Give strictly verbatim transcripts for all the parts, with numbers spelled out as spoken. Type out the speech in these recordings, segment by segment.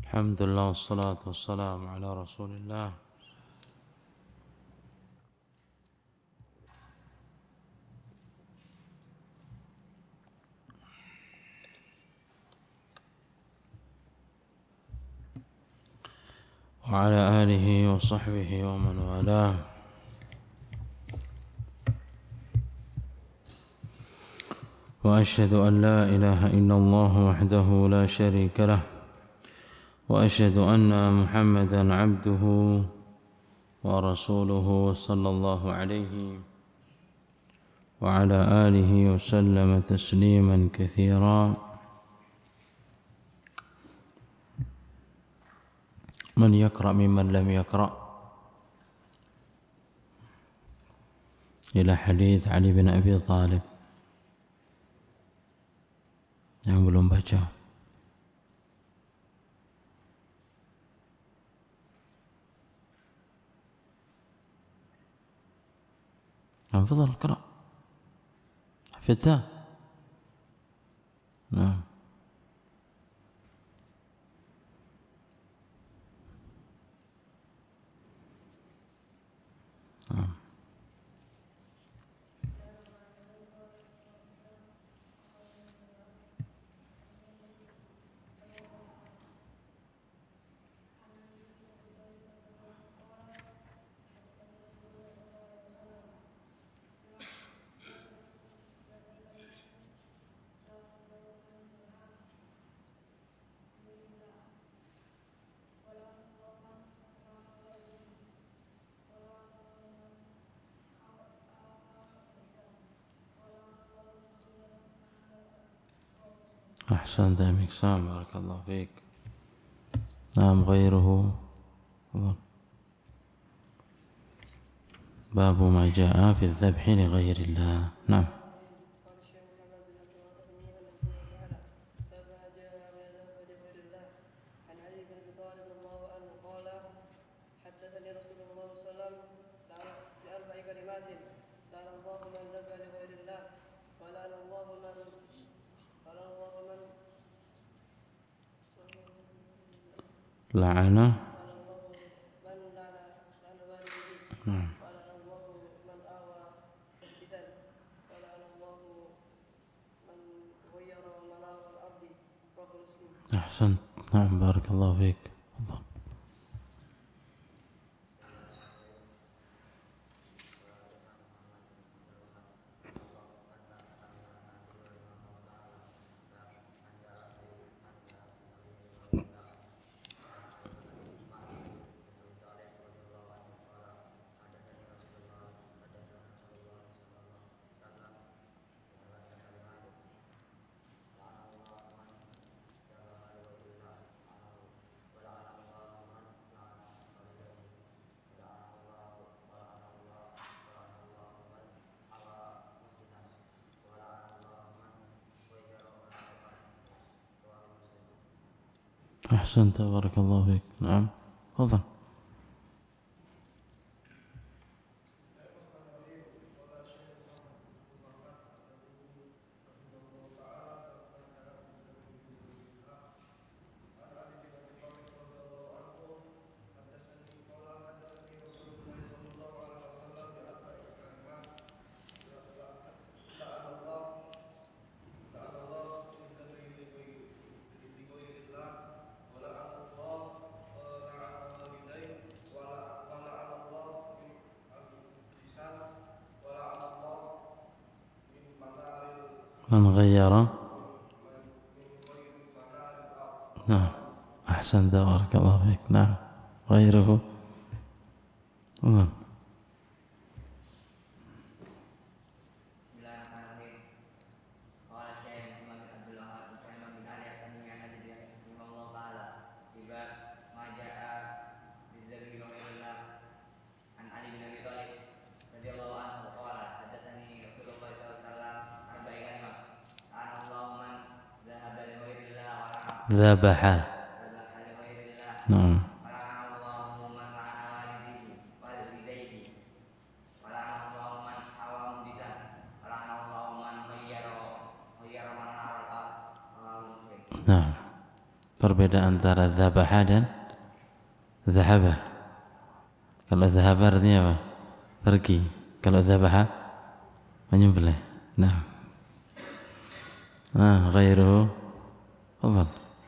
Alhamdulillah wassalatu wassalamu ala Rasulillah wa ala alihi wa sahbihi wa man walah. Wa ashhadu an la ilaha illallah wahdahu la sharika lah wa ashhadu anna Muhammadan abduhu wa rasuluhu sallallahu alaihi wa ala alihi wa sallama tasliman katsira. Man yaqra mimman lam yaqra ila hadits Ali bin Abi Thalib. Yang belum baca, تفضل اقرأ حفظتها. نعم. نعم. أحسنت يا مكسام بارك الله فيك. نعم. غيره باب ما جاء في الذبح لغير الله. نعم. قال الشيخ محمد بن عبد الله التميمي رحمه الله تعالى: باب ما جاء من الذبح لغير الله. عن علي بن ابي طالب رضي الله عنه قال: حدثني رسول الله صلى الله عليه وسلم بأربع كلمات: لعن الله من ذبح لغير الله، ولعن الله من ولعن الله من لعن لعن الله من لعن لعن والده، ولعن الله من آوى محدثا، ولعن الله من غير منار الأرض. رواه مسلم. أحسنت. نعم بارك الله فيك. الله. أحسنت بارك الله فيك. نعم تفضل. قال الشيخ محمد بن عبد الوهاب التميمي رحمه الله تعالى: باب ما جاء في الذبح لغير الله. عن علي بن ابي طالب رضي الله عنه حدثني قال حدثني رسول الله صلى الله عليه وسلم بأربع كلمات: لعن الله لعن الله من ذبح لغير الله، ولعن الله لعن والديه، ولعن الله من المحدثان، ولعن الله من منار من غير من من غير منار الأرض. نعم. أحسنت بارك الله فيك. نعم. غيره. نعم. Bismillahirrahmanirrahim. Qala Syekh Muhammad bin Abdul Wahhab bin Sulaiman bin Ali At-Tamimi an-Najdi rahimahullah ta'ala: Fi bab ma jaa'a bidzabhi li ghairillah. An Ali bin Abi Thalib radhiyallahu anhu qala: Hadatsani Rasulullah sallallahu alaihi wasallam arba'i kalimat: La'anallahu man dzahaba li ghairillah wa la'ana Dzabaha. dzabaha li ghairillah. Na'am. Wa la'anallahu man la'ana walidihi walidayhi. Wa la'anallahu man hawa muhditsan. Wa la'anallahu man ghayyara ghayyara manaral ard. Rawahu Muslim. نعم. perbedaan antara dzabaha dan dzahaba? Kalau dzahaba artinya apa? Pergi. Kalau dzabaha menyembelih. Nah. Ah, ghairuhu. Tafadhal.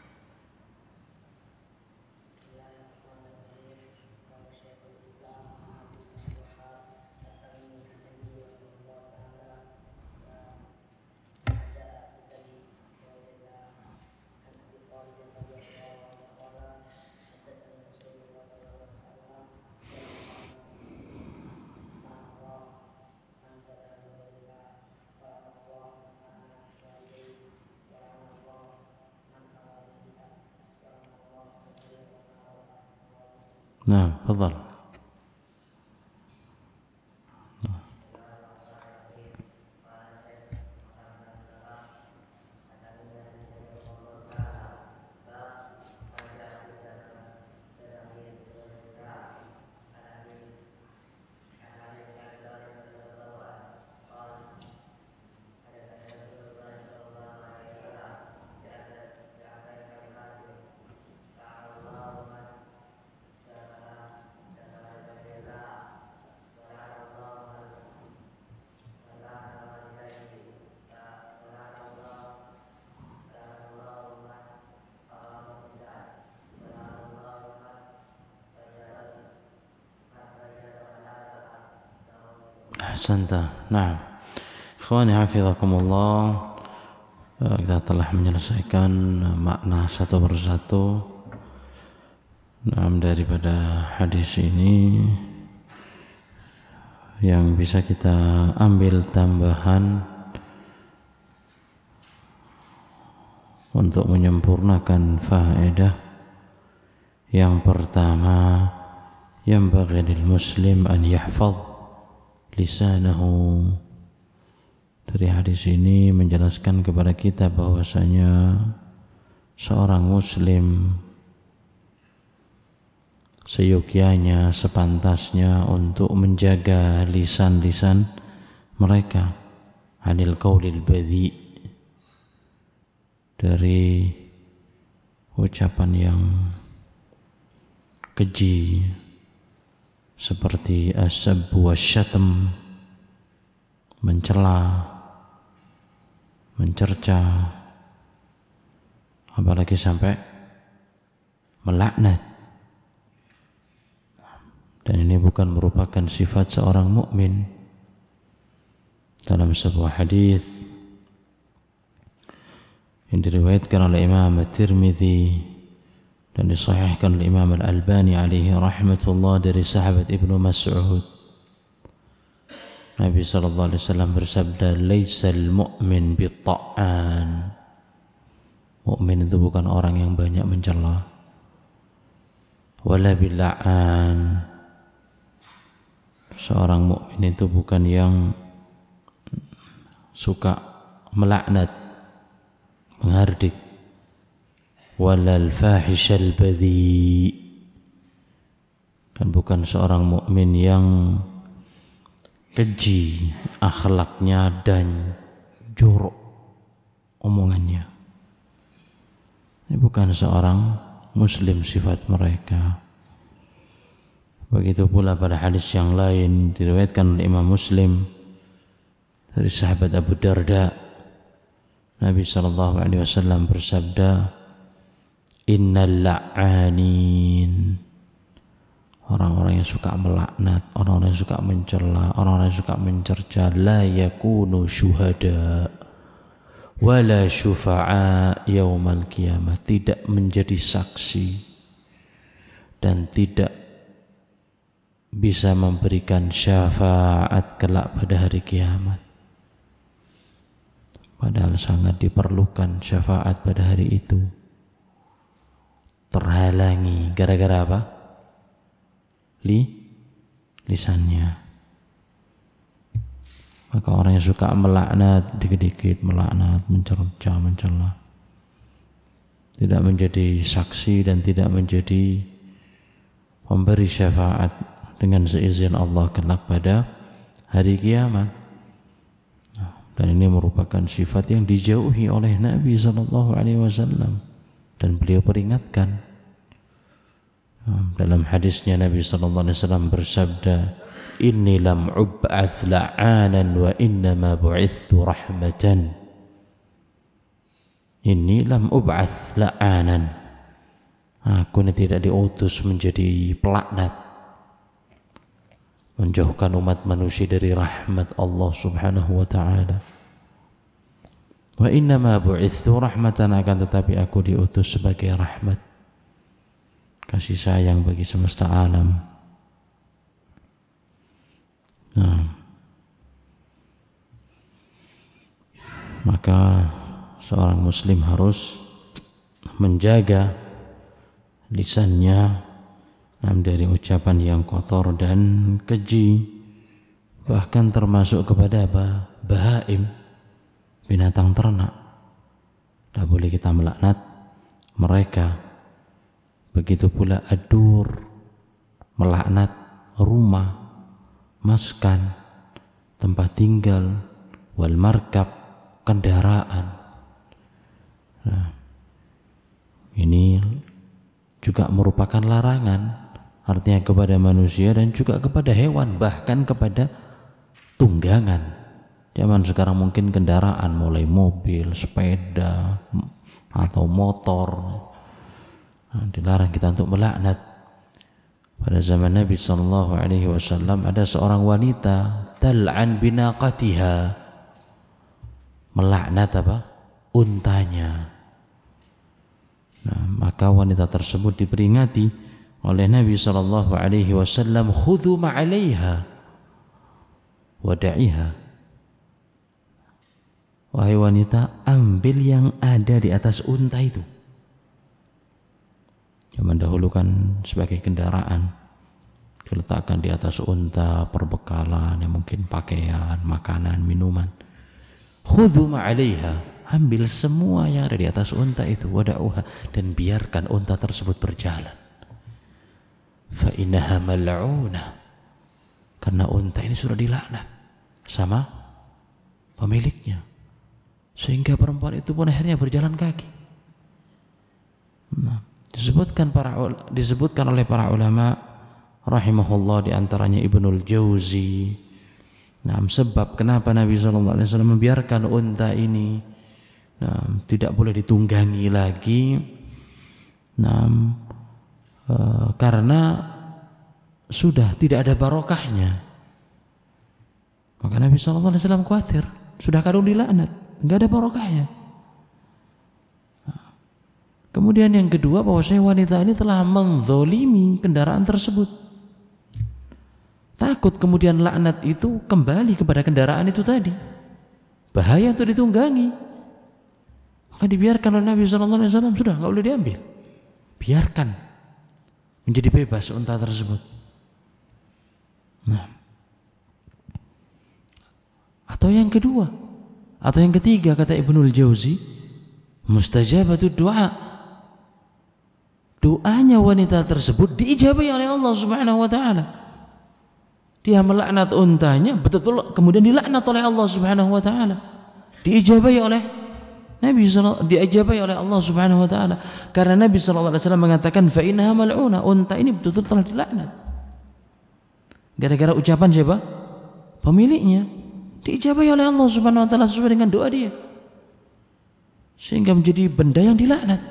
Nah, tafadhal. Ahsanta. Nah, ikhwani hafizakumullah, kita telah menyelesaikan makna satu persatu nah, daripada hadis ini. Yang bisa kita ambil tambahan untuk menyempurnakan faedah. Yang pertama, yanbaghi lil muslim an yahfaz lisanahu. Dari hadis ini menjelaskan kepada kita bahwasanya seorang muslim seyogyanya, sepantasnya untuk menjaga lisan-lisan mereka anil qaulil badhi, dari ucapan yang keji seperti as-sabbu wasyatm, mencela, mencerca, apalagi sampai melaknat. Dan ini bukan merupakan sifat seorang mukmin. Dalam sebuah hadis yang diriwayatkan oleh Imam At-Tirmidzi dan disahihkan oleh Imam Al-Albani alaihi rahmatullah dari sahabat Ibnu Mas'ud, Nabi sallallahu alaihi wasallam bersabda, "Laisal mu'min bit-ta'an." Mukmin itu bukan orang yang banyak mencela. Wala bil-la'an. Seorang mukmin itu bukan yang suka melaknat, menghardik. Walal fahishal badhi. Dan bukan seorang mukmin yang keji akhlaknya dan jorok omongannya. Ini bukan seorang muslim sifat mereka. Begitu pula pada hadis yang lain diriwayatkan oleh Imam Muslim dari sahabat Abu Darda, Nabi sallallahu alaihi wasallam bersabda, "Innal la'anin." Orang-orang yang suka melaknat, orang-orang yang suka mencela, orang-orang yang suka mencerca, la yakunu syuhada wala syufa'a yaumal qiyamah, tidak menjadi saksi dan tidak bisa memberikan syafaat kelak pada hari kiamat. Padahal sangat diperlukan syafaat pada hari itu. Terhalangi gara-gara apa? Li, lisannya. Maka orang yang suka melaknat, dikit-dikit melaknat, mencerca, mencela, tidak menjadi saksi dan tidak menjadi pemberi syafaat dengan seizin Allah kelak pada hari kiamat. Dan ini merupakan sifat yang dijauhi oleh Nabi sallallahu alaihi wasallam. dan beliau peringatkan. Dalam hadisnya Nabi sallallahu alaihi wasallam bersabda, "Inni lam ub'ats la'anan wa inna ma bu'ithtu rahmatan." Inni lam ub'ats la'anan. Aku ini tidak diutus menjadi pelaknat, menjauhkan umat manusia dari rahmat Allah Subhanahu wa taala. Wa inna ma bu'ithtu rahmatan, akan tetapi aku diutus sebagai rahmat, kasih sayang bagi semesta alam. Nah, maka seorang muslim harus menjaga lisannya dari ucapan yang kotor dan keji, bahkan termasuk kepada apa? Bahaim, binatang ternak. Tidak boleh kita melaknat mereka. Begitu pula adur, melaknat rumah, maskan, tempat tinggal, wal markab, kendaraan. Nah, ini juga merupakan larangan, artinya kepada manusia dan juga kepada hewan, bahkan kepada tunggangan. Zaman sekarang mungkin kendaraan mulai mobil, sepeda, atau motor. Nah, dilarang kita untuk melaknat. Pada zaman Nabi sallallahu alaihi wasallam ada seorang wanita tal'an binaqatiha, melaknat apa? Untanya. Nah, maka wanita tersebut diperingati oleh Nabi sallallahu alaihi wasallam, khudhu ma'alaiha wada'iha. Wahai wanita, ambil yang ada di atas unta itu. Zaman dahulu kan sebagai kendaraan diletakkan di atas unta perbekalan, yang mungkin pakaian, makanan, minuman. Khudhu ma'alaiha, ambil semua yang ada di atas unta itu, wada'uha, dan biarkan unta tersebut berjalan. Fa innaha mal'unah, karena unta ini sudah dilaknat sama pemiliknya, sehingga perempuan itu pun akhirnya berjalan kaki. Nah, disebutkan para disebutkan oleh para ulama rahimahullah, di antaranya Ibnul Jauzi. Nah, sebab kenapa Nabi sallallahu alaihi wasallam membiarkan unta ini nah, tidak boleh ditunggangi lagi. Nah, e, karena sudah tidak ada barokahnya. Maka Nabi sallallahu alaihi wasallam khawatir, sudah kadung dilaknat, enggak ada barokahnya. Kemudian yang kedua, bahwasanya wanita ini telah menzolimi kendaraan tersebut. Takut kemudian laknat itu kembali kepada kendaraan itu tadi. Bahaya untuk ditunggangi. Maka dibiarkan oleh Nabi sallallahu alaihi wasallam, sudah enggak boleh diambil. Biarkan menjadi bebas unta tersebut. Nah. Atau yang kedua, atau yang ketiga, kata Ibnul Jauzi, mustajabatud du'a. Doanya wanita tersebut diijabahi oleh Allah Subhanahu wa taala. Dia melaknat untanya, betul-betul kemudian dilaknat oleh Allah Subhanahu wa taala. Diijabahi oleh Nabi sallallahu diijabahi oleh Allah Subhanahu wa taala. Karena Nabi sallallahu alaihi wasallam mengatakan fa innaha mal'una, unta ini betul-betul telah dilaknat. Gara-gara ucapan siapa? Pemiliknya. Diijabahi oleh Allah Subhanahu wa taala sesuai dengan doa dia. Sehingga menjadi benda yang dilaknat.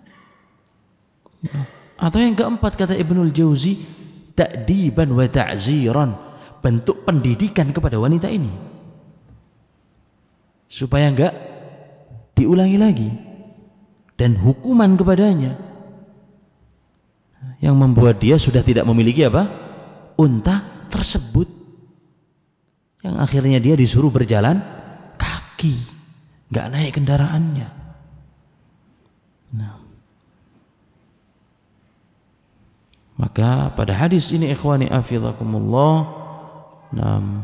Atau yang keempat, kata Ibnul Jauzi, ta'diban wa ta'ziran, bentuk pendidikan kepada wanita ini supaya enggak diulangi lagi, dan hukuman kepadanya yang membuat dia sudah tidak memiliki apa? Unta tersebut, yang akhirnya dia disuruh berjalan kaki, enggak naik kendaraannya. Nah, maka pada hadis ini ikhwani afizakumullah, nah,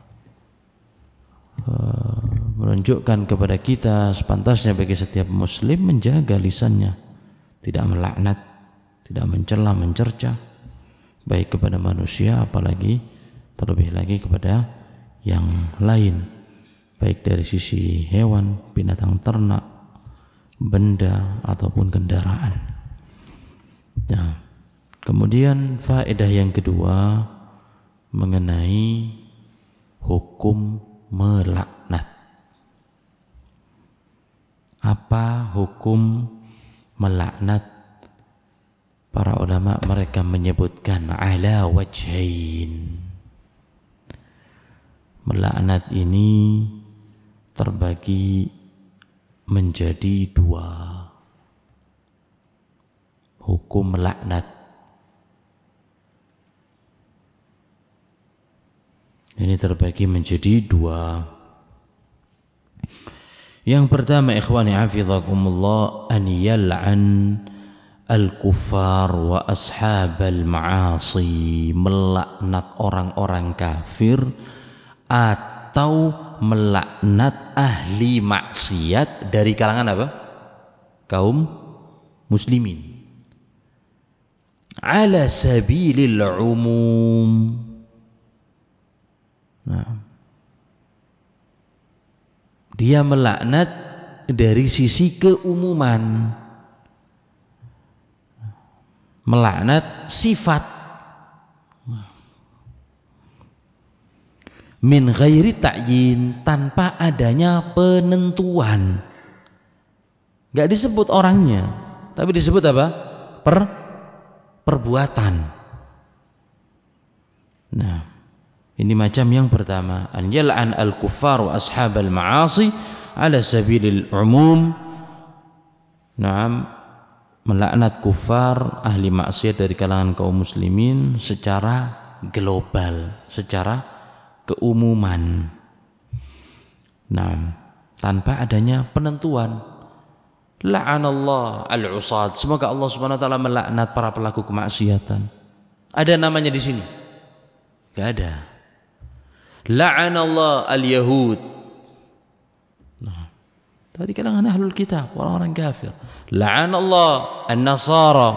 uh, menunjukkan kepada kita sepantasnya bagi setiap muslim menjaga lisannya, tidak melaknat, tidak mencela, mencerca, baik kepada manusia apalagi terlebih lagi kepada yang lain, baik dari sisi hewan, binatang ternak, benda ataupun kendaraan. Nah, kemudian faedah yang kedua mengenai hukum melaknat. Apa hukum melaknat? Para ulama mereka menyebutkan ala wajhain. Melaknat ini terbagi menjadi dua. Hukum melaknat ini terbagi menjadi dua. Yang pertama, ikhwani hafizakumullah, an yal'an al-kuffar wa ashabal ma'asi, melaknat orang-orang kafir atau melaknat ahli maksiat dari kalangan apa? Kaum muslimin. Ala sabilil umum. Nah, dia melaknat dari sisi keumuman, melaknat sifat, min ghairi ta'yin, tanpa adanya penentuan. Gak disebut orangnya, tapi disebut apa? Per perbuatan. Nah, ini macam yang pertama, an yal'an al-kuffar wa ashabal ma'asi ala sabilil umum. Naam, melaknat kufar, ahli maksiat dari kalangan kaum muslimin secara global, secara keumuman. Naam, tanpa adanya penentuan. La'anallah al-usad, semoga Allah Subhanahu wa taala melaknat para pelaku kemaksiatan. Ada namanya di sini? Enggak ada. La'anallah al-yahud. Nah, dari kalangan ahlul kitab, orang-orang kafir. La'anallah an-nasara.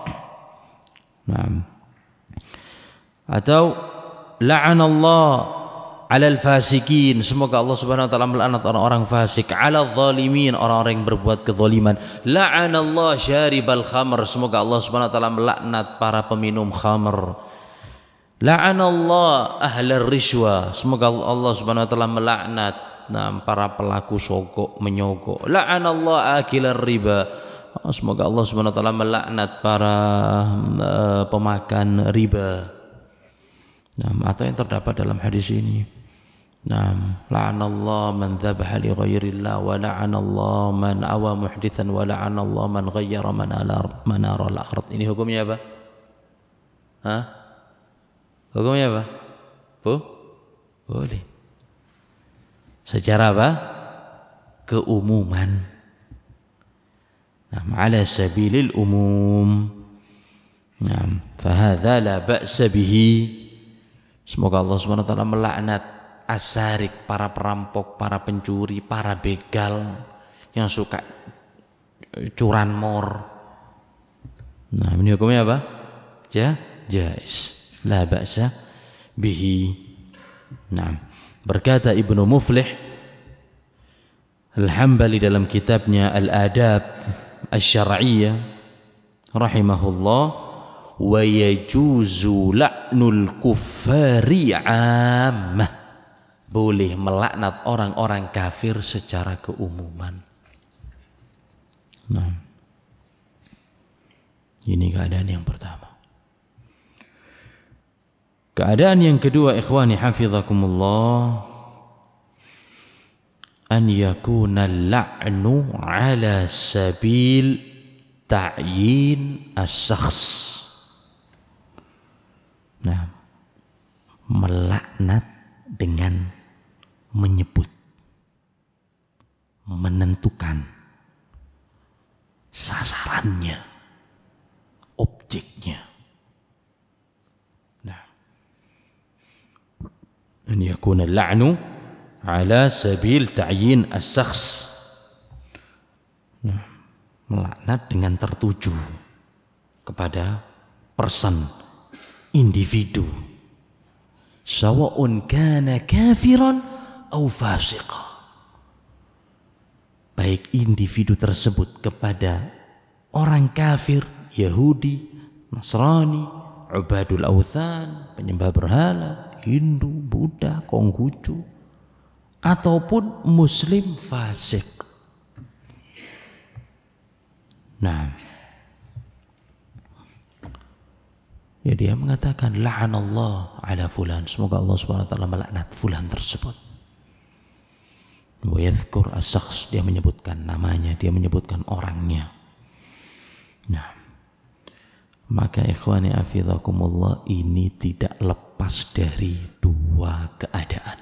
Nah, atau la'anallah alal fasikin, semoga Allah Subhanahu wa taala melaknat orang-orang fasik. Alal zalimin, orang-orang yang berbuat kezaliman. La'anallah syaribal khamr, semoga Allah Subhanahu wa taala melaknat para peminum khamr. La'anallah ahlar rishwa, semoga Allah Subhanahu wa taala melaknat nah, para pelaku sogok menyogok. La'anallah akilar riba, semoga Allah Subhanahu wa taala melaknat para uh, pemakan riba. Nah, atau yang terdapat dalam hadis ini. Nah, la'anallah man dzabaha li ghairillah wa la'anallah man awa muhditsan wa la'anallah man ghayyara manar manaral ard. Ini hukumnya apa? Hah? Hukumnya apa? Bu? Boleh. Secara apa? Keumuman. Nah, ala sabilil umum. Nah, fahadza la ba'sa bihi. Semoga Allah Subhanahu wa taala melaknat asarik, para perampok, para pencuri, para begal yang suka curanmor. Nah, ini hukumnya apa? Ja, jais. La ba'sa bihi. Nah, berkata Ibnu Muflih Al-Hambali dalam kitabnya Al-Adab Asy-Syar'iyyah rahimahullah, wa yajuzu la'nul kuffari 'ammah, boleh melaknat orang-orang kafir secara keumuman. Nah, ini keadaan yang pertama. Keadaan yang kedua, ikhwani hafizakumullah, an yakuna al-la'nu ala sabil ta'yin as-syakhs. Nah, melaknat dengan menyebut, menentukan sasarannya, objeknya. Nah, an yakuna al-la'nu ala sabil ta'yin as-syakhs. Nah, melaknat dengan tertuju kepada person, individu, sawa'un kana kafiran au fasiqa, baik individu tersebut kepada orang kafir, Yahudi, Nasrani, ubadul awthan, penyembah berhala, Hindu, Buddha, Konghucu, ataupun muslim fasik. Nah, ya dia mengatakan la'anallah ala fulan, semoga Allah Subhanahu wa taala melaknat fulan tersebut. Wa yadhkur as-syakhs, dia menyebutkan namanya, dia menyebutkan orangnya. Nah, maka ikhwani afizakumullah, ini tidak lepas dari dua keadaan.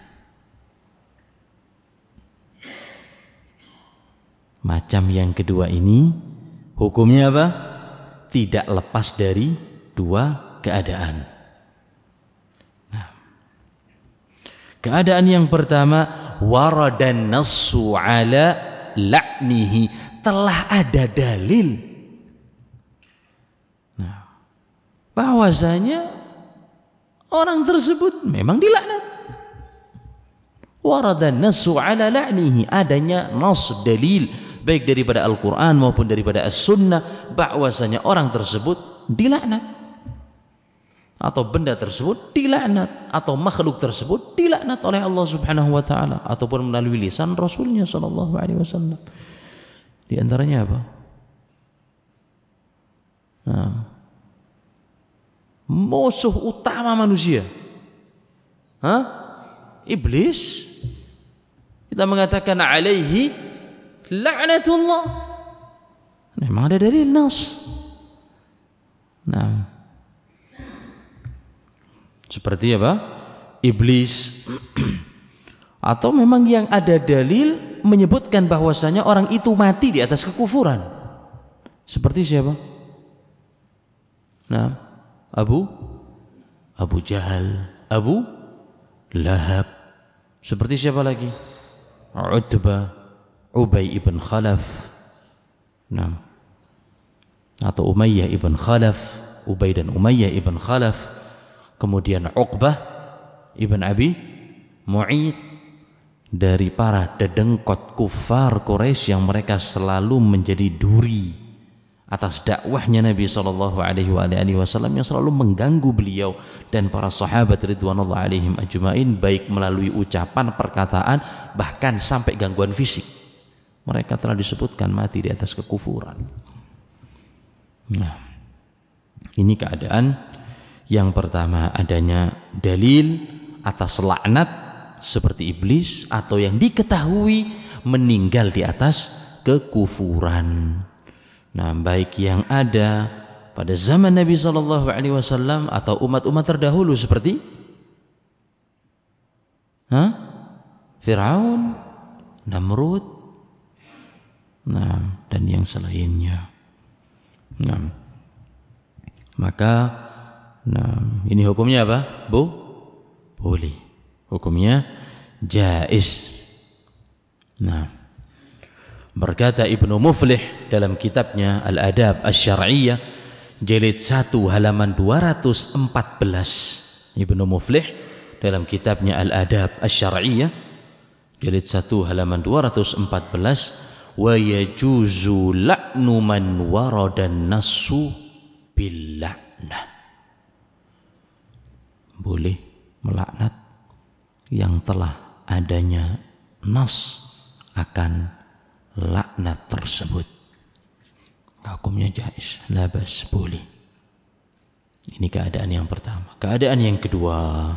Macam yang kedua ini hukumnya apa? Tidak lepas dari dua keadaan. Nah, keadaan yang pertama, waradan nassu ala la'nihi, telah ada dalil, nah, bahwasanya orang tersebut memang dilaknat. Waradan nassu ala la'nihi, adanya nas, dalil, baik daripada Al-Quran maupun daripada As-Sunnah, bahwasanya orang tersebut dilaknat, atau benda tersebut dilaknat, atau makhluk tersebut dilaknat oleh Allah Subhanahu wa taala, ataupun melalui lisan Rasulnya sallallahu alaihi wasallam. Di antaranya apa? Nah, musuh utama manusia, Hah? Iblis. Kita mengatakan alaihi la'natullah. Memang ada dalil nas. Nah, seperti apa? Iblis. Atau memang yang ada dalil menyebutkan bahwasanya orang itu mati di atas kekufuran. Seperti siapa? Nah, Abu Abu Jahal, Abu Lahab. Seperti siapa lagi? Utbah, Ubay ibn Khalaf. Nah, atau Umayyah ibn Khalaf, Ubay dan Umayyah ibn Khalaf. Kemudian Uqbah ibn Abi Mu'id, dari para dedengkot kufar Quraisy yang mereka selalu menjadi duri atas dakwahnya Nabi sallallahu alaihi wasallam, yang selalu mengganggu beliau dan para sahabat ridwanullah alaihim ajmain, baik melalui ucapan, perkataan, bahkan sampai gangguan fisik. Mereka telah disebutkan mati di atas kekufuran. Nah, ini keadaan yang pertama, adanya dalil atas laknat seperti iblis, atau yang diketahui meninggal di atas kekufuran. Nah, baik yang ada pada zaman Nabi sallallahu alaihi wasallam atau umat-umat terdahulu seperti ha? Firaun, Namrud, nah, dan yang selainnya. Nah, maka nah, ini hukumnya apa? Bu? Boleh. Hukumnya jaiz. Nah, berkata Ibnu Muflih dalam kitabnya Al-Adab Asy-Syar'iyyah jilid satu halaman dua ratus empat belas. Ibnu Muflih dalam kitabnya Al-Adab Asy-Syar'iyyah jilid satu halaman dua ratus empat belas, wa yajuzu la'nu man waradan nassu bil la'nah. Boleh melaknat yang telah adanya nas akan laknat tersebut. Hukumnya jaiz, labas, boleh. Ini keadaan yang pertama. Keadaan yang kedua,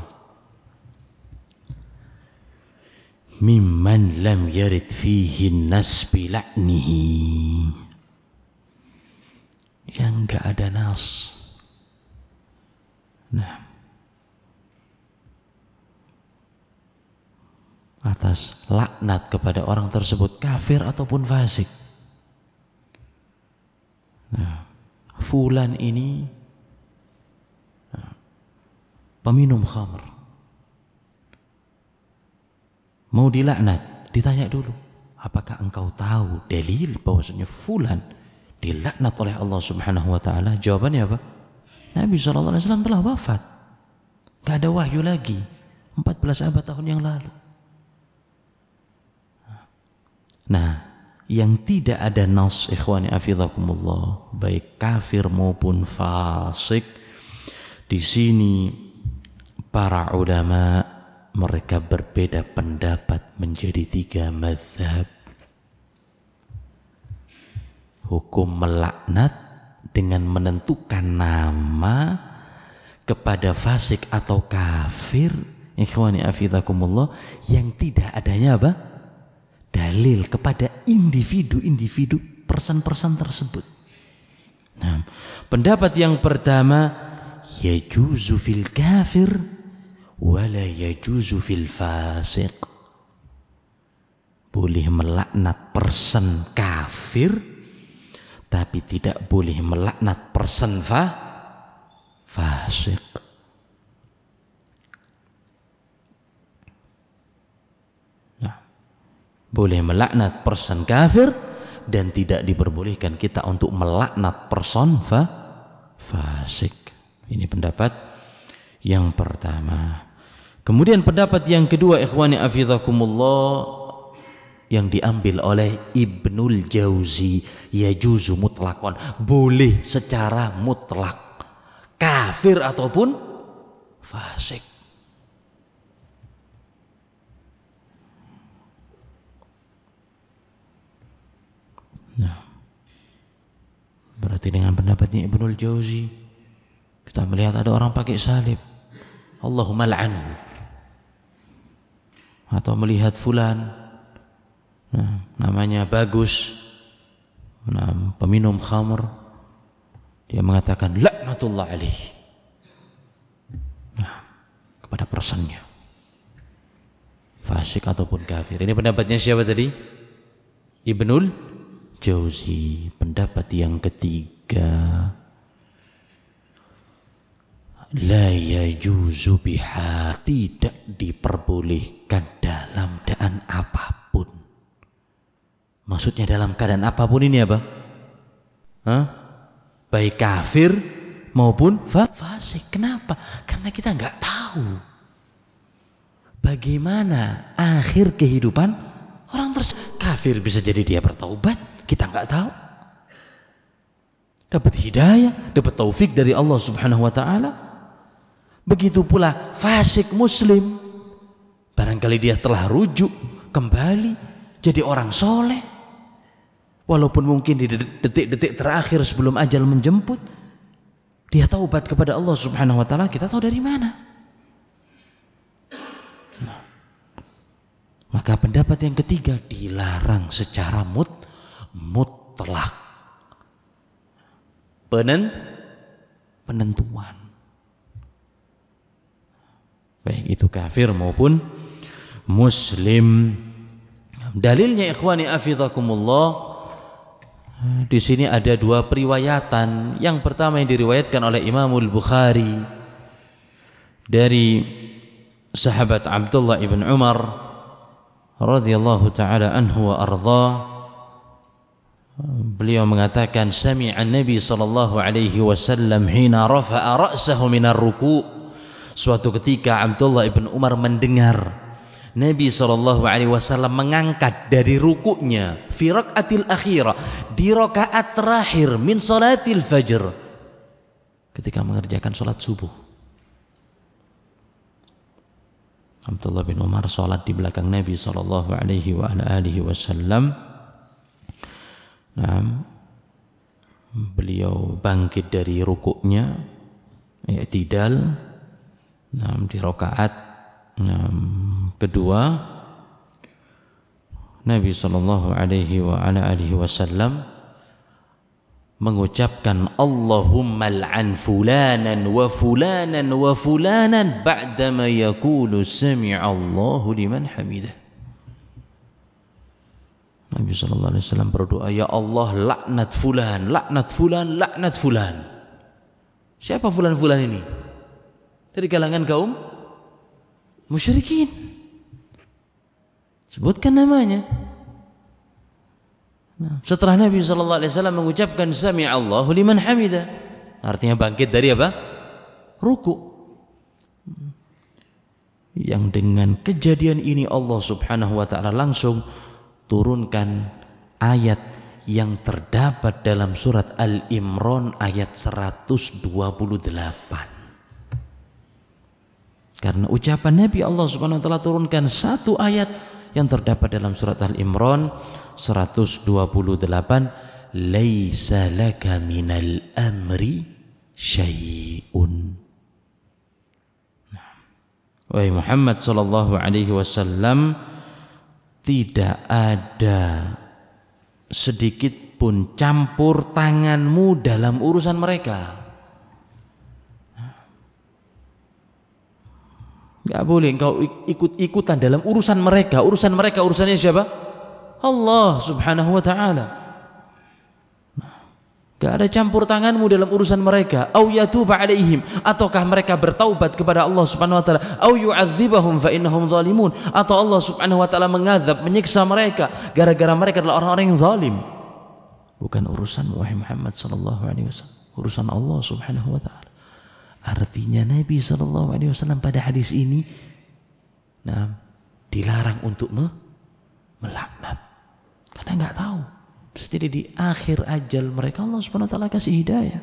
mimman lam yarid fihi nas bi la'nihi, yang enggak ada nas. Nah, atas laknat kepada orang tersebut, kafir ataupun fasik. Nah, fulan ini nah, peminum khamr, mau dilaknat, ditanya dulu, apakah engkau tahu dalil bahwasanya fulan dilaknat oleh Allah Subhanahu wa taala? Jawabannya apa? Nabi sallallahu alaihi wasallam telah wafat. Enggak ada wahyu lagi. empat belas abad tahun yang lalu. Nah, yang tidak ada nas, ikhwani afidhakumullah, baik kafir maupun fasik. Di sini para ulama mereka berbeda pendapat menjadi tiga mazhab. Hukum melaknat dengan menentukan nama kepada fasik atau kafir, ikhwani afidhakumullah, yang tidak adanya apa? Dalil kepada individu-individu, person-person tersebut. Nah, pendapat yang pertama, yajuzu fil kafir wala yajuzu fil fasik. Boleh melaknat person kafir, tapi tidak boleh melaknat person fa fasik. Boleh melaknat person kafir dan tidak diperbolehkan kita untuk melaknat person fa fasik. Ini pendapat yang pertama. Kemudian pendapat yang kedua, ikhwani afidhakumullah, yang diambil oleh Ibnul Jauzi, yajuzu mutlaqan, boleh secara mutlak, kafir ataupun fasik. Nah, berarti dengan pendapatnya Ibnul Jauzi, kita melihat ada orang pakai salib, Allahumma la'anhu, atau melihat fulan, nah, namanya bagus, nah, peminum khamr, dia mengatakan laknatullah alaih, nah, kepada personnya, fasik ataupun kafir. Ini pendapatnya siapa tadi? Ibnul Jauzi. Pendapat yang ketiga, la yajuzu biha, tidak diperbolehkan dalam keadaan apapun. Maksudnya dalam keadaan apapun ini apa? Hah? Baik kafir maupun fasik. Kenapa? Karena kita nggak tahu bagaimana akhir kehidupan orang tersebut. Kafir bisa jadi dia bertaubat, kita nggak tahu. Dapat hidayah, dapat taufik dari Allah Subhanahu wa taala. Begitu pula fasik muslim, barangkali dia telah rujuk kembali jadi orang soleh, walaupun mungkin di detik-detik terakhir sebelum ajal menjemput dia taubat kepada Allah Subhanahu wa taala. Kita tahu dari mana? Nah, maka pendapat yang ketiga, dilarang secara mut mutlak, Penen, penentuan, baik itu kafir maupun muslim. Dalilnya ikhwani afidhakumullah, di sini ada dua periwayatan. Yang pertama yang diriwayatkan oleh Imamul Bukhari dari sahabat Abdullah ibn Umar radhiyallahu taala anhu wa ardha. Beliau mengatakan, sami'a Nabi sallallahu alaihi wasallam hina rafa'a ra'sahu minar ruku'. Suatu ketika Abdullah ibn Umar mendengar Nabi sallallahu alaihi wasallam mengangkat dari rukuknya fi raqatil akhirah, di rakaat terakhir min salatil fajr, ketika mengerjakan salat subuh. Abdullah bin Umar salat di belakang Nabi sallallahu alaihi wa ala alihi wasallam. Nah, beliau bangkit dari rukuknya, i'tidal, nah, di rakaat nah, kedua. Nabi sallallahu alaihi wa ala alihi wasallam mengucapkan Allahumma al'an fulanan wa fulanan wa fulanan ba'dama yaqulu sami'allahu liman hamidah. Nabi sallallahu alaihi wasallam berdoa, ya Allah, laknat fulan, laknat fulan, laknat fulan. Siapa fulan-fulan ini? Dari kalangan kaum musyrikin. Sebutkan namanya. Nah, setelah Nabi sallallahu alaihi wasallam mengucapkan sami'allahu liman hamidah, artinya bangkit dari apa? Ruku. Yang dengan kejadian ini Allah Subhanahu wa taala langsung turunkan ayat yang terdapat dalam surat Al-Imran ayat seratus dua puluh delapan. Karena ucapan Nabi, Allah Subhanahu wa taala turunkan satu ayat yang terdapat dalam surat Al-Imran seratus dua puluh delapan, laisa laka minal amri syai'un. Wahai Muhammad sallallahu alaihi wasallam, tidak ada sedikit pun campur tanganmu dalam urusan mereka. Enggak boleh engkau ikut-ikutan dalam urusan mereka. Urusan mereka urusannya siapa? Allah Subhanahu wa taala. Enggak ada campur tanganmu dalam urusan mereka. Au yatuba alaihim, ataukah mereka bertaubat kepada Allah Subhanahu wa taala. Au yu'adzibahum fa innahum zalimun, atau Allah Subhanahu wa taala mengazab, menyiksa mereka gara-gara mereka adalah orang-orang yang zalim. Bukan urusan wahai Muhammad sallallahu alaihi wasallam, urusan Allah Subhanahu wa taala. Artinya Nabi sallallahu alaihi wasallam pada hadis ini nah, dilarang untuk me melaknat. Karena enggak tahu. Bisa jadi di akhir ajal mereka Allah Subhanahu wa taala kasih hidayah.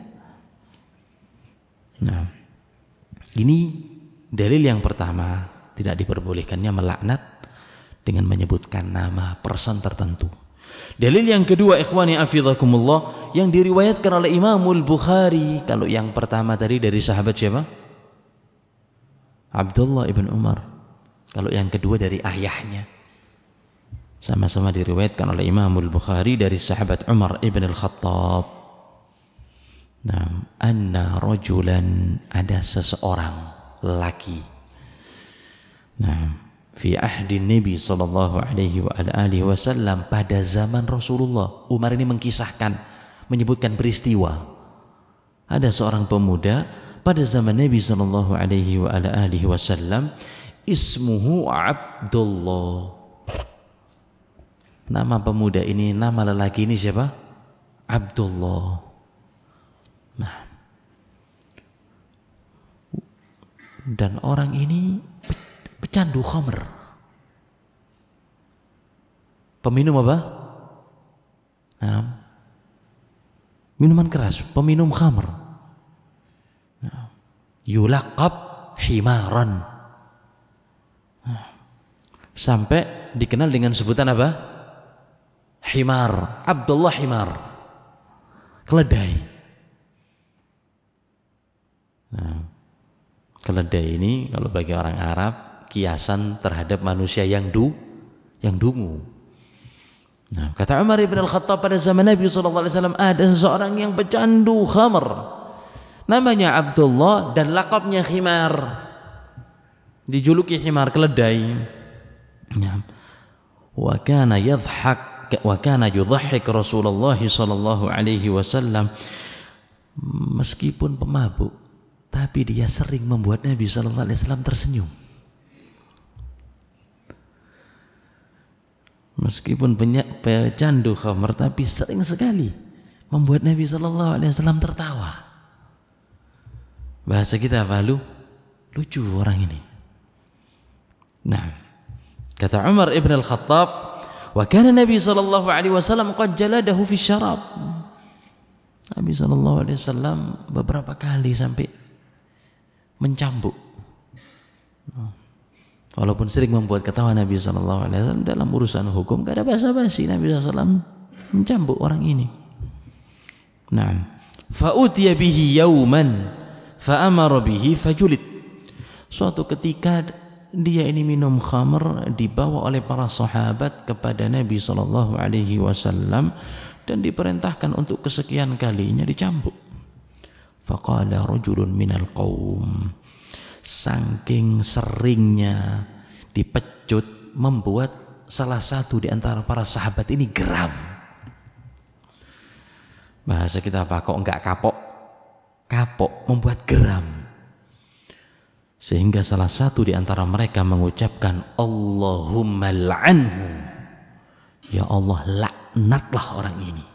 Nah, ini dalil yang pertama, tidak diperbolehkannya melaknat dengan menyebutkan nama person tertentu. Dalil yang kedua, ikhwani afizakumullah, yang diriwayatkan oleh Imamul Bukhari. Kalau yang pertama tadi dari sahabat siapa? Abdullah ibn Umar. Kalau yang kedua dari ayahnya. Sama-sama diriwayatkan oleh Imamul Bukhari dari sahabat Umar ibn al-Khattab. Nah, anna rajulan, ada seseorang laki. Nah, fi ahdi Nabi sallallahu alaihi wa alihi wasallam, pada zaman Rasulullah. Umar ini mengkisahkan, menyebutkan peristiwa. Ada seorang pemuda pada zaman Nabi sallallahu alaihi wa alihi wasallam, ismuhu Abdullah. Nama pemuda ini, nama lelaki ini siapa? Abdullah. Nah, dan orang ini pecandu khamr. Peminum apa? Nah, minuman keras, peminum khamr. Nah, yulaqab himaran. Nah, sampai dikenal dengan sebutan apa? Himar. Abdullah Himar, keledai. Nah, keledai ini kalau bagi orang Arab kiasan terhadap manusia yang du, yang dungu. Nah, kata Umar ibn al-Khattab, pada zaman Nabi sallallahu alaihi wasallam ada seseorang yang pecandu khamr, namanya Abdullah dan lakabnya Himar, dijuluki Himar, keledai. Nah, wa kana yadhhak wa kana yudhahhik Rasulullah sallallahu alaihi wasallam, meskipun pemabuk tapi dia sering membuat Nabi sallallahu alaihi wasallam tersenyum. Meskipun pecandu khamr tapi sering sekali membuat Nabi sallallahu alaihi wasallam tertawa. Bahasa kita apa? Lu lucu orang ini. Nah, kata Umar ibn al-Khattab, wa kana Nabi sallallahu alaihi wasallam qad jaladahu fi syarab. Nabi sallallahu alaihi wasallam beberapa kali sampai mencambuk. Walaupun sering membuat ketawa Nabi sallallahu alaihi wasallam dalam urusan hukum, enggak ada basa-basi, Nabi sallallahu alaihi wasallam mencambuk orang ini. Naam. Fa utiya bihi yauman fa amara bihi fajulid. Suatu ketika dia ini minum khamr, dibawa oleh para sahabat kepada Nabi sallallahu alaihi wasallam dan diperintahkan untuk kesekian kalinya dicambuk. Faqala rajulun minal qaum, saking seringnya dipecut membuat salah satu di antara para sahabat ini geram. Bahasa kita apa? Kok enggak kapok? Kapok, membuat geram. Sehingga salah satu di antara mereka mengucapkan, Allahumma la'anhu, ya Allah laknatlah orang ini.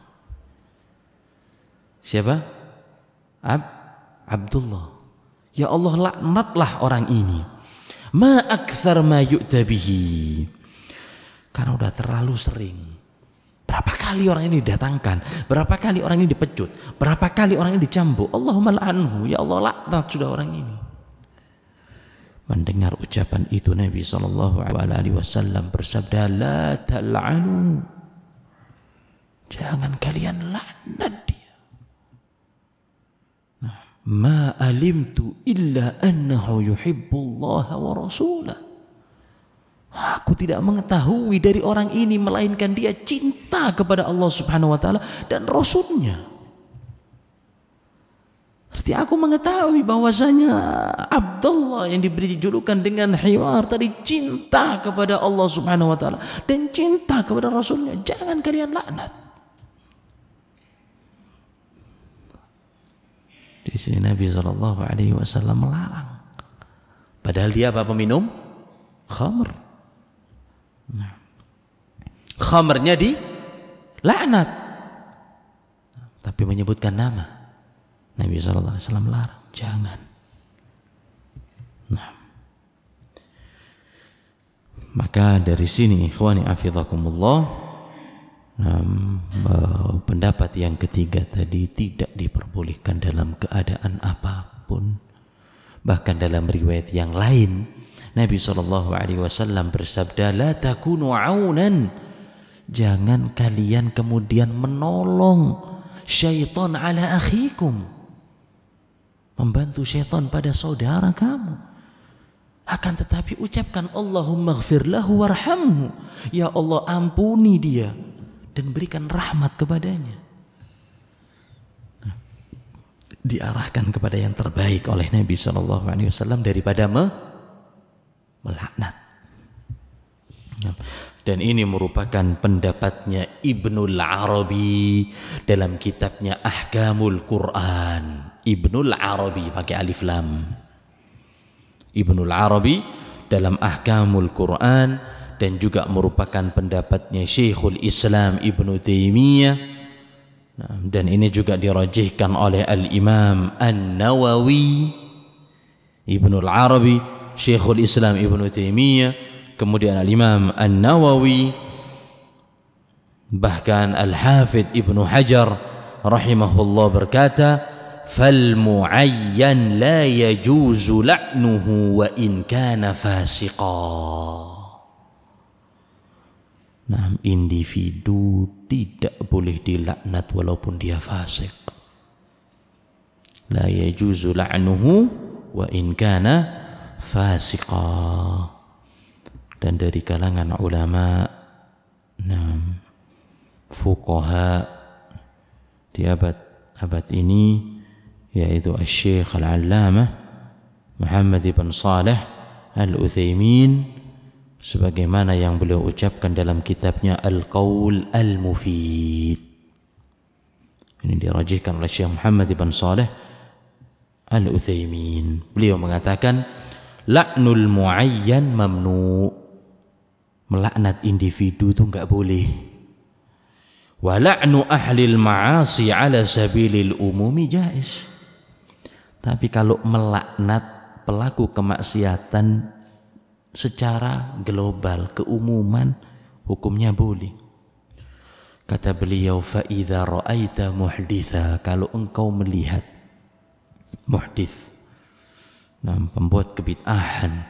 Siapa? Ab Abdullah. Ya Allah laknatlah orang ini. Ma akthar ma yu'ta bihi. Karena udah terlalu sering Berapa kali orang ini didatangkan, berapa kali orang ini dipecut, berapa kali orang ini dicambuk. Allahumma la'anhu, ya Allah laknat sudah orang ini. Mendengar ucapan itu Nabi sallallahu alaihi wasallam bersabda, la tal'anu, jangan kalian laknat dia. Nah, ma alimtu illa annahu yuhibbullaha wa rasulah. Aku tidak mengetahui dari orang ini melainkan dia cinta kepada Allah Subhanahu wa taala dan Rasulnya. Arti aku mengetahui bahwasanya Abdullah yang diberi julukan dengan Himar tadi cinta kepada Allah Subhanahu wa taala dan cinta kepada Rasulnya. Jangan kalian laknat. Di sini Nabi sallallahu alaihi wasallam melarang. Padahal dia apa, peminum khamr. Nah, khamernya di laknat, tapi menyebutkan nama Nabi sallallahu alaihi wasallam larang, jangan. Nah, maka dari sini ikhwani afizakumullah, nah, pendapat yang ketiga tadi tidak diperbolehkan dalam keadaan apapun. Bahkan dalam riwayat yang lain Nabi sallallahu alaihi wasallam bersabda, la takunu aunan, jangan kalian kemudian menolong syaitan ala akhikum, membantu syaitan pada saudara kamu. Akan tetapi ucapkan Allahumma ighfir lahu warhamhu, ya Allah ampuni dia dan berikan rahmat kepadanya. Nah, diarahkan kepada yang terbaik oleh Nabi sallallahu alaihi wasallam daripada me melaknat. Dan ini merupakan pendapatnya Ibnul Arabi dalam kitabnya Ahkamul Quran. Ibnul Arabi pakai alif lam. Ibnul Arabi dalam Ahkamul Quran, dan juga merupakan pendapatnya Syekhul Islam Ibnu Taimiyah. Nah, dan ini juga dirajihkan oleh Al-Imam An-Nawawi. Ibnul Arabi, Syekhul Islam Ibnu Taimiyah, kemudian Al-Imam An-Nawawi, bahkan Al-Hafidh Ibnu Hajar rahimahullah berkata, fal muayyan la yajuzu la'nuhu wa in kana fasiqa. Nah, individu tidak boleh dilaknat walaupun dia fasik. La yajuzu la'nuhu wa in kana fasiqa. Dan dari kalangan ulama, nah, fuqaha di abad abad ini, yaitu Asy-Syaikh Al-Allamah Muhammad ibn Shalih Al-Utsaimin, sebagaimana yang beliau ucapkan dalam kitabnya Al-Qaul Al-Mufid. Ini dirajihkan oleh Syekh Muhammad ibn Shalih Al-Utsaimin. Beliau mengatakan, la'nul muayyan mamnu, melaknat individu itu enggak boleh. Wa la'nu ahlil ma'asi ala sabilil umumi jaiz. Tapi kalau melaknat pelaku kemaksiatan secara global, keumuman, hukumnya boleh. Kata beliau, fa idza ra'aita muhditsa, kalau engkau melihat muhdits, nah, pembuat kebid'ahan,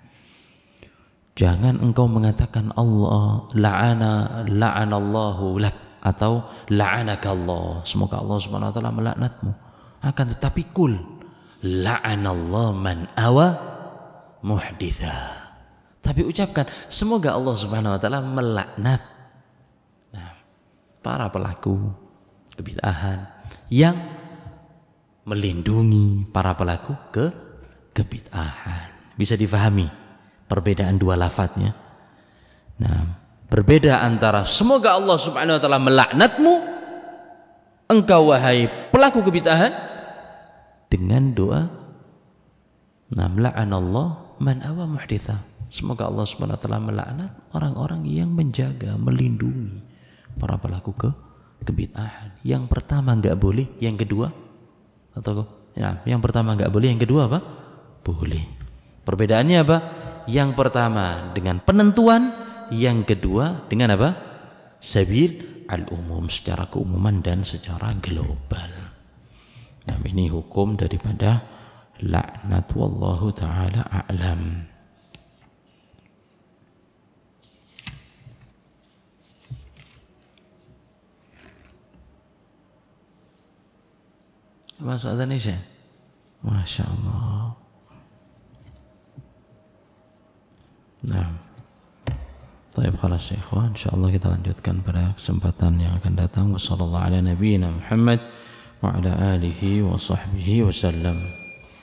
jangan engkau mengatakan Allah la'ana la'anallahu lak atau la'anakallah, semoga Allah Subhanahu wa taala melaknatmu. Akan tetapi kul la'anallahu man awa muhditsa. Tapi ucapkan semoga Allah Subhanahu wa taala melaknat, nah, para pelaku kebid'ahan yang melindungi para pelaku ke kebid'ahan. Bisa difahami perbedaan dua lafadznya. Nah, berbeda antara semoga Allah Subhanahu wa taala melaknatmu engkau wahai pelaku kebid'ahan, dengan doa nam la'anallah man awa muhditsa, semoga Allah Subhanahu wa taala melaknat orang-orang yang menjaga, melindungi para pelaku ke kebid'ahan. Yang pertama enggak boleh, yang kedua atau ya, yang pertama enggak boleh, yang kedua apa? Boleh. Perbedaannya apa? Yang pertama dengan penentuan, yang kedua dengan apa? Sabil al-umum, secara keumuman dan secara global. Nah, ini hukum daripada laknat, wallahu ta'ala a'lam. Masuk Indonesia? Masya Allah. Nah, baik, khalas ya ikhwan, insyaallah kita lanjutkan pada kesempatan yang akan datang. Wassallallahu ala nabiyyina Muhammad wa ala alihi wa sahbihi wasallam.